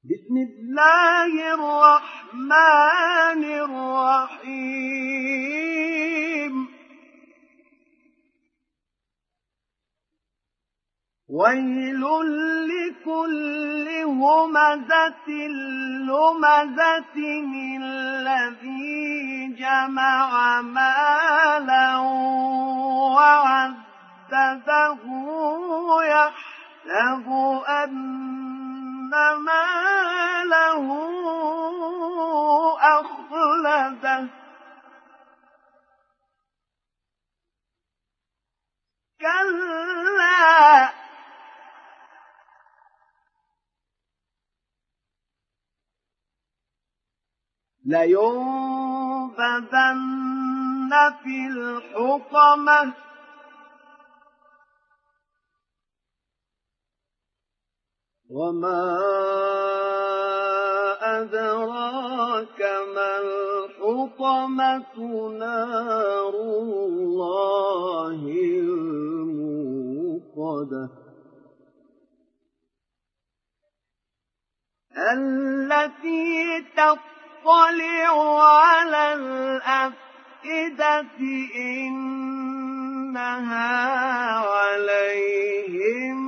بسم الله الرحمن الرحيم ويل لكل همزة لمزة الذي جمع مالا وعدده يحسب أن ماله أخلده كلا لينبذن في الحطمة وما أدراك ما الحطمة نار الله الموقدة التي تطلع على الأفئدة إنها عليهم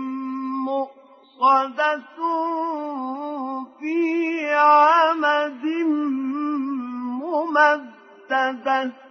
مؤصدة في عمد ممددة